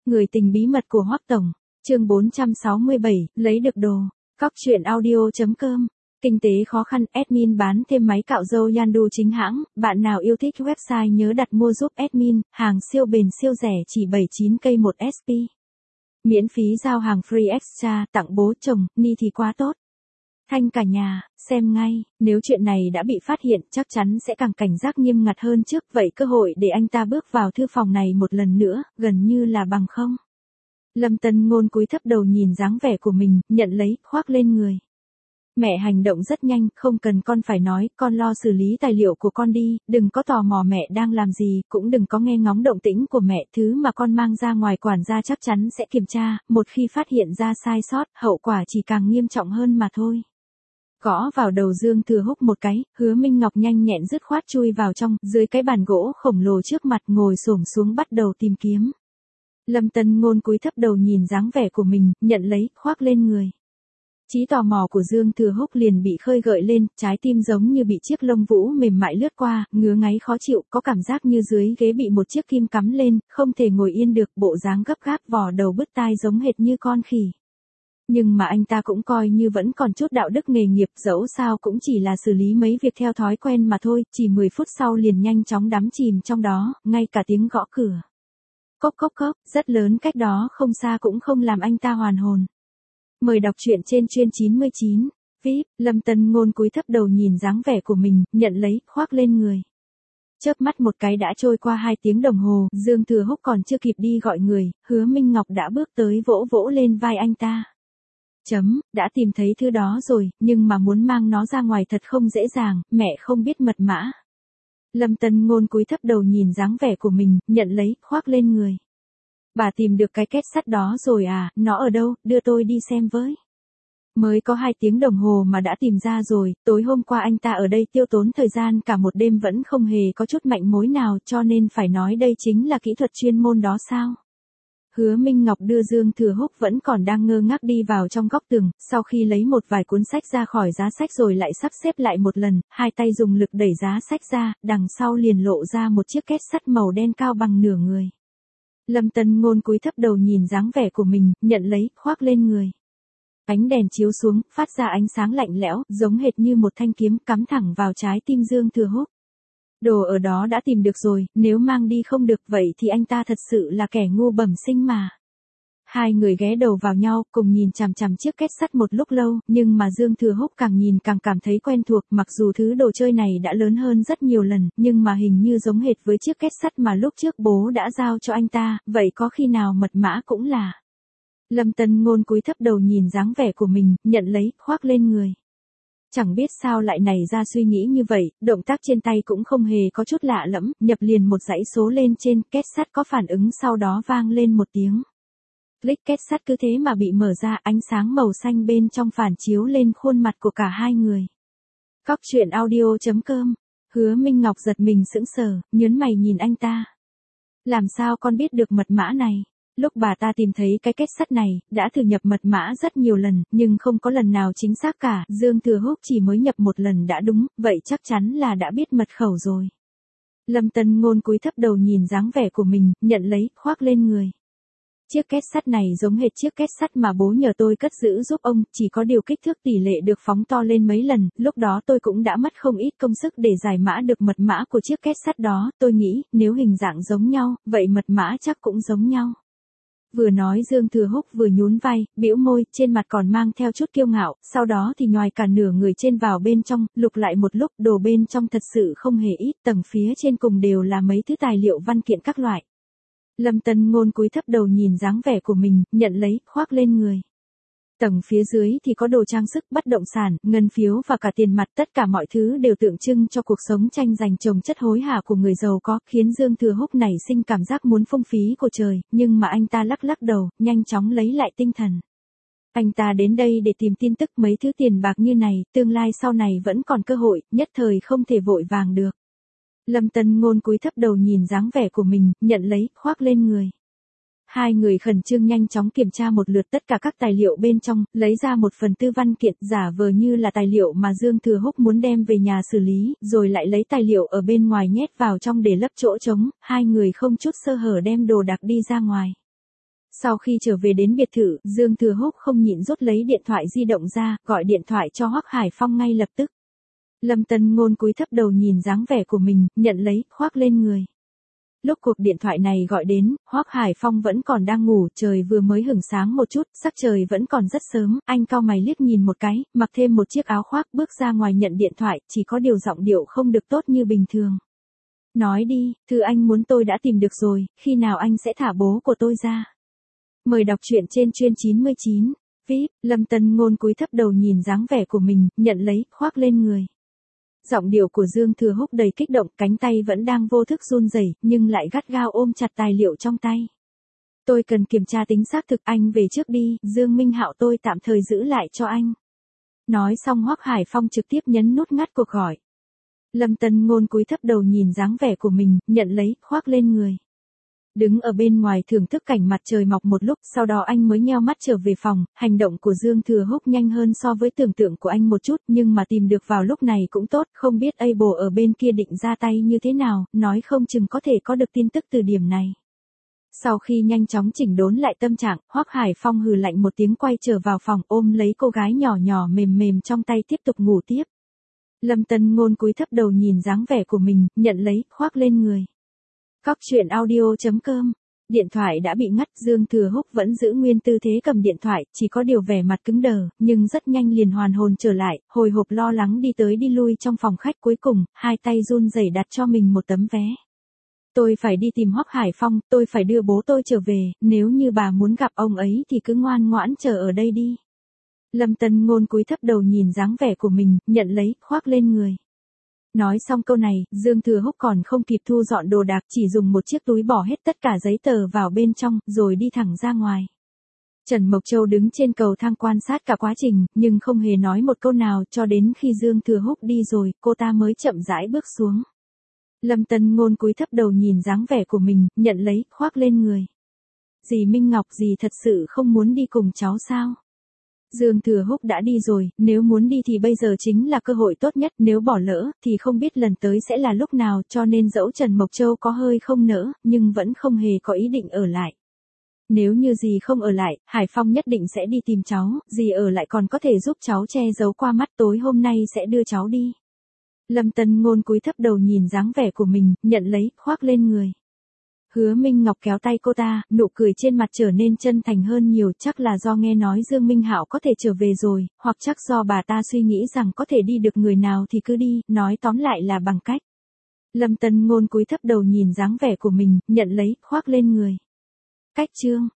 Người tình bí mật của Hoắc Tổng, chương 467, lấy được đồ. Cóc truyện audio.com. Kinh tế khó khăn, admin bán thêm máy cạo râu Yandu chính hãng, bạn nào yêu thích website nhớ đặt mua giúp admin, hàng siêu bền siêu rẻ chỉ 79k một SP. Miễn phí giao hàng free extra, tặng bố chồng, ni thì quá tốt. Thanh cả nhà, xem ngay, nếu chuyện này đã bị phát hiện chắc chắn sẽ càng cảnh giác nghiêm ngặt hơn trước, vậy cơ hội để anh ta bước vào thư phòng này một lần nữa, gần như là bằng không. Lâm Tân Ngôn cúi thấp đầu nhìn dáng vẻ của mình, nhận lấy, khoác lên người. Mẹ hành động rất nhanh, không cần con phải nói, con lo xử lý tài liệu của con đi, đừng có tò mò mẹ đang làm gì, cũng đừng có nghe ngóng động tĩnh của mẹ, thứ mà con mang ra ngoài quản gia chắc chắn sẽ kiểm tra, một khi phát hiện ra sai sót, hậu quả chỉ càng nghiêm trọng hơn mà thôi. Gõ vào đầu Dương Thừa Húc một cái, Hứa Minh Ngọc nhanh nhẹn dứt khoát chui vào trong, dưới cái bàn gỗ khổng lồ trước mặt ngồi xổm xuống bắt đầu tìm kiếm. Lâm Tân Ngôn cúi thấp đầu nhìn dáng vẻ của mình, nhận lấy, khoác lên người. Trí tò mò của Dương Thừa Húc liền bị khơi gợi lên, trái tim giống như bị chiếc lông vũ mềm mại lướt qua, ngứa ngáy khó chịu, có cảm giác như dưới ghế bị một chiếc kim cắm lên, không thể ngồi yên được, bộ dáng gấp gáp vò đầu bứt tai giống hệt như con khỉ. Nhưng mà anh ta cũng coi như vẫn còn chút đạo đức nghề nghiệp, dẫu sao cũng chỉ là xử lý mấy việc theo thói quen mà thôi, chỉ 10 phút sau liền nhanh chóng đắm chìm trong đó, ngay cả tiếng gõ cửa. Cốc cốc cốc, rất lớn cách đó không xa cũng không làm anh ta hoàn hồn. Mời đọc truyện trên chuyên 99. VIP, Lâm Tân Ngôn cúi thấp đầu nhìn dáng vẻ của mình, nhận lấy, khoác lên người. Chớp mắt một cái đã trôi qua 2 tiếng đồng hồ, Dương Thừa Húc còn chưa kịp đi gọi người, Hứa Minh Ngọc đã bước tới vỗ vỗ lên vai anh ta. Đã tìm thấy thứ đó rồi, nhưng mà muốn mang nó ra ngoài thật không dễ dàng, mẹ không biết mật mã. Lâm Tân Ngôn cúi thấp đầu nhìn dáng vẻ của mình, nhận lấy, khoác lên người. Bà tìm được cái két sắt đó rồi à, nó ở đâu, đưa tôi đi xem với. Mới có 2 tiếng đồng hồ mà đã tìm ra rồi, tối hôm qua anh ta ở đây tiêu tốn thời gian cả một đêm vẫn không hề có chút manh mối nào, cho nên phải nói đây chính là kỹ thuật chuyên môn đó sao. Hứa Minh Ngọc đưa Dương Thừa Húc vẫn còn đang ngơ ngác đi vào trong góc tường, sau khi lấy một vài cuốn sách ra khỏi giá sách rồi lại sắp xếp lại một lần, hai tay dùng lực đẩy giá sách ra, đằng sau liền lộ ra một chiếc két sắt màu đen cao bằng nửa người. Lâm Tân Ngôn cúi thấp đầu nhìn dáng vẻ của mình, nhận lấy, khoác lên người. Ánh đèn chiếu xuống, phát ra ánh sáng lạnh lẽo, giống hệt như một thanh kiếm cắm thẳng vào trái tim Dương Thừa Húc. Đồ ở đó đã tìm được rồi, nếu mang đi không được vậy thì anh ta thật sự là kẻ ngu bẩm sinh mà. Hai người ghé đầu vào nhau, cùng nhìn chằm chằm chiếc két sắt một lúc lâu, nhưng mà Dương Thừa Húc càng nhìn càng cảm thấy quen thuộc, mặc dù thứ đồ chơi này đã lớn hơn rất nhiều lần, nhưng mà hình như giống hệt với chiếc két sắt mà lúc trước bố đã giao cho anh ta, vậy có khi nào mật mã cũng là. Lâm Tân Ngôn cúi thấp đầu nhìn dáng vẻ của mình, nhận lấy, khoác lên người. Chẳng biết sao lại nảy ra suy nghĩ như vậy, động tác trên tay cũng không hề có chút lạ lẫm, nhập liền một dãy số lên trên, két sắt có phản ứng sau đó vang lên một tiếng. Click, két sắt cứ thế mà bị mở ra, ánh sáng màu xanh bên trong phản chiếu lên khuôn mặt của cả hai người. Cóc truyện audio.com. Hứa Minh Ngọc giật mình sững sờ, nhớn mày nhìn anh ta. Làm sao con biết được mật mã này? Lúc bà ta tìm thấy cái két sắt này, đã thử nhập mật mã rất nhiều lần, nhưng không có lần nào chính xác cả, Dương Thừa Húc chỉ mới nhập một lần đã đúng, vậy chắc chắn là đã biết mật khẩu rồi. Lâm Tân Ngôn cúi thấp đầu nhìn dáng vẻ của mình, nhận lấy, khoác lên người. Chiếc két sắt này giống hệt chiếc két sắt mà bố nhờ tôi cất giữ giúp ông, chỉ có điều kích thước tỷ lệ được phóng to lên mấy lần, lúc đó tôi cũng đã mất không ít công sức để giải mã được mật mã của chiếc két sắt đó, tôi nghĩ, nếu hình dạng giống nhau, vậy mật mã chắc cũng giống nhau. Vừa nói Dương Thừa Húc vừa nhún vai, bĩu môi, trên mặt còn mang theo chút kiêu ngạo, sau đó thì nhoài cả nửa người trên vào bên trong, lục lại một lúc, đồ bên trong thật sự không hề ít, tầng phía trên cùng đều là mấy thứ tài liệu văn kiện các loại. Lâm Tân Ngôn cúi thấp đầu nhìn dáng vẻ của mình, nhận lấy, khoác lên người. Tầng phía dưới thì có đồ trang sức, bất động sản, ngân phiếu và cả tiền mặt, tất cả mọi thứ đều tượng trưng cho cuộc sống tranh giành chồng chất hối hả của người giàu có, khiến Dương Thừa Húc nảy sinh cảm giác muốn phung phí của trời, nhưng mà anh ta lắc lắc đầu, nhanh chóng lấy lại tinh thần. Anh ta đến đây để tìm tin tức, mấy thứ tiền bạc như này, tương lai sau này vẫn còn cơ hội, nhất thời không thể vội vàng được. Lâm Tân Ngôn cúi thấp đầu nhìn dáng vẻ của mình, nhận lấy, khoác lên người. Hai người khẩn trương nhanh chóng kiểm tra một lượt tất cả các tài liệu bên trong, lấy ra một phần tư văn kiện giả vờ như là tài liệu mà Dương Thừa Húc muốn đem về nhà xử lý, rồi lại lấy tài liệu ở bên ngoài nhét vào trong để lấp chỗ trống, hai người không chút sơ hở đem đồ đạc đi ra ngoài. Sau khi trở về đến biệt thự, Dương Thừa Húc không nhịn rút lấy điện thoại di động ra, gọi điện thoại cho Hoắc Hải Phong ngay lập tức. Lâm Tân Ngôn cúi thấp đầu nhìn dáng vẻ của mình, nhận lấy, khoác lên người. Lúc cuộc điện thoại này gọi đến, Hoắc Hải Phong vẫn còn đang ngủ, trời vừa mới hửng sáng một chút, sắc trời vẫn còn rất sớm, anh cau mày liếc nhìn một cái, mặc thêm một chiếc áo khoác bước ra ngoài nhận điện thoại, chỉ có điều giọng điệu không được tốt như bình thường. Nói đi, thứ anh muốn tôi đã tìm được rồi, khi nào anh sẽ thả bố của tôi ra? Mời đọc truyện trên chuyên 99. VIP, Lâm Tân Ngôn cúi thấp đầu nhìn dáng vẻ của mình, nhận lấy, khoác lên người. Giọng điệu của Dương Thừa Húc đầy kích động, cánh tay vẫn đang vô thức run rẩy, nhưng lại gắt gao ôm chặt tài liệu trong tay. Tôi cần kiểm tra tính xác thực, anh về trước đi, Dương Minh Hạo tôi tạm thời giữ lại cho anh. Nói xong Hoắc Hải Phong trực tiếp nhấn nút ngắt cuộc gọi. Lâm Tân Ngôn cúi thấp đầu nhìn dáng vẻ của mình, nhận lấy, khoác lên người. Đứng ở bên ngoài thưởng thức cảnh mặt trời mọc một lúc, sau đó anh mới nheo mắt trở về phòng, hành động của Dương Thừa Húc nhanh hơn so với tưởng tượng của anh một chút, nhưng mà tìm được vào lúc này cũng tốt, không biết Able ở bên kia định ra tay như thế nào, nói không chừng có thể có được tin tức từ điểm này. Sau khi nhanh chóng chỉnh đốn lại tâm trạng, Hoắc Hải Phong hừ lạnh một tiếng quay trở vào phòng, ôm lấy cô gái nhỏ nhỏ mềm mềm trong tay tiếp tục ngủ tiếp. Lâm Tân Ngôn cúi thấp đầu nhìn dáng vẻ của mình, nhận lấy, khoác lên người. Cóc truyện audio.com. Điện thoại đã bị ngắt, Dương Thừa Húc vẫn giữ nguyên tư thế cầm điện thoại, chỉ có điều vẻ mặt cứng đờ, nhưng rất nhanh liền hoàn hồn trở lại, hồi hộp lo lắng đi tới đi lui trong phòng khách, cuối cùng, hai tay run rẩy đặt cho mình một tấm vé. Tôi phải đi tìm Hoắc Hải Phong, tôi phải đưa bố tôi trở về, nếu như bà muốn gặp ông ấy thì cứ ngoan ngoãn chờ ở đây đi. Lâm Tân Ngôn cúi thấp đầu nhìn dáng vẻ của mình, nhận lấy, khoác lên người. Nói xong câu này, Dương Thừa Húc còn không kịp thu dọn đồ đạc, chỉ dùng một chiếc túi bỏ hết tất cả giấy tờ vào bên trong, rồi đi thẳng ra ngoài. Trần Mộc Châu đứng trên cầu thang quan sát cả quá trình, nhưng không hề nói một câu nào, cho đến khi Dương Thừa Húc đi rồi, cô ta mới chậm rãi bước xuống. Lâm Tân Ngôn cúi thấp đầu nhìn dáng vẻ của mình, nhận lấy, khoác lên người. Dì Minh Ngọc, dì thật sự không muốn đi cùng cháu sao? Dương Thừa Húc đã đi rồi, nếu muốn đi thì bây giờ chính là cơ hội tốt nhất, nếu bỏ lỡ, thì không biết lần tới sẽ là lúc nào, cho nên dẫu Trần Mộc Châu có hơi không nỡ, nhưng vẫn không hề có ý định ở lại. Nếu như dì không ở lại, Hải Phong nhất định sẽ đi tìm cháu, dì ở lại còn có thể giúp cháu che giấu qua mắt, tối hôm nay sẽ đưa cháu đi. Lâm Tân Ngôn cúi thấp đầu nhìn dáng vẻ của mình, nhận lấy, khoác lên người. Hứa Minh Ngọc kéo tay cô ta, nụ cười trên mặt trở nên chân thành hơn nhiều, chắc là do nghe nói Dương Minh Hạo có thể trở về rồi, hoặc chắc do bà ta suy nghĩ rằng có thể đi được người nào thì cứ đi, nói tóm lại là bằng cách. Lâm Tân Ngôn cúi thấp đầu nhìn dáng vẻ của mình, nhận lấy, khoác lên người. Cách chương